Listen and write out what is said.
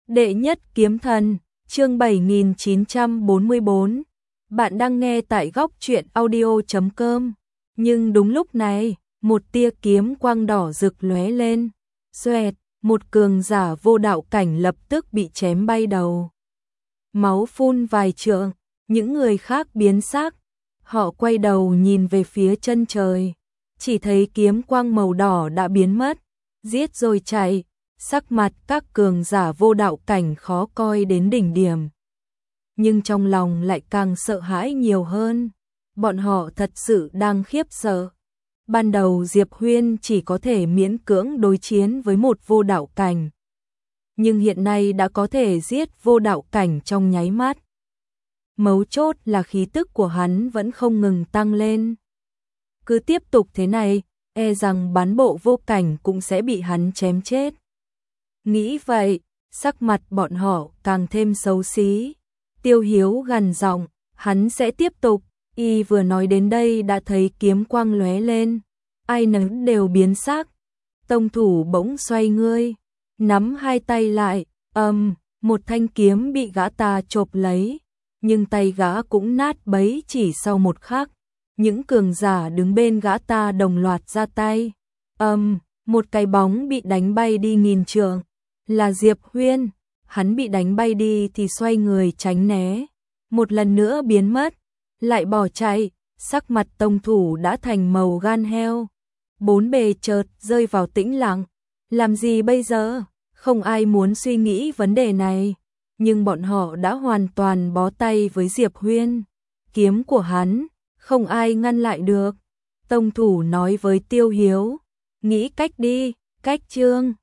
Đệ nhất kiếm thần, chương 7944. Bạn đang nghe tại góc truyện audio.com. Nhưng đúng lúc này, một tia kiếm quang đỏ rực lóe lên. Xoẹt, một cường giả vô đạo cảnh lập tức bị chém bay đầu. Máu phun vài trượng, những người khác biến sắc. Họ quay đầu nhìn về phía chân trời. Chỉ thấy kiếm quang màu đỏ đã biến mất. Giết rồi chạy. Sắc mặt các cường giả vô đạo cảnh khó coi đến đỉnh điểm. Nhưng trong lòng lại càng sợ hãi nhiều hơn. Bọn họ thật sự đang khiếp sợ. Ban đầu Diệp Huyên chỉ có thể miễn cưỡng đối chiến với một vô đạo cảnh. Nhưng hiện nay đã có thể giết vô đạo cảnh trong nháy mắt. Mấu chốt là khí tức của hắn vẫn không ngừng tăng lên. Cứ tiếp tục thế này, e rằng bán bộ vô cảnh cũng sẽ bị hắn chém chết. Nghĩ vậy, sắc mặt bọn họ càng thêm xấu xí. Tiêu Hiếu gằn giọng, hắn sẽ tiếp tục. Y vừa nói đến đây đã thấy kiếm quang lóe lên. Ai nấy đều biến sắc. Tông thủ bỗng xoay người, nắm hai tay lại, một thanh kiếm bị gã ta chộp lấy. Nhưng tay gã cũng nát bấy chỉ sau một khắc. Những cường giả đứng bên gã ta đồng loạt ra tay. Một cái bóng bị đánh bay đi nghìn trượng. Là Diệp Huyên, hắn bị đánh bay đi thì xoay người tránh né, một lần nữa biến mất, lại bỏ chạy, sắc mặt tông thủ đã thành màu gan heo. Bốn bề chợt rơi vào tĩnh lặng, làm gì bây giờ? Không ai muốn suy nghĩ vấn đề này, nhưng bọn họ đã hoàn toàn bó tay với Diệp Huyên. Kiếm của hắn, không ai ngăn lại được. Tông thủ nói với Tiêu Hiếu, nghĩ cách đi, cách chương.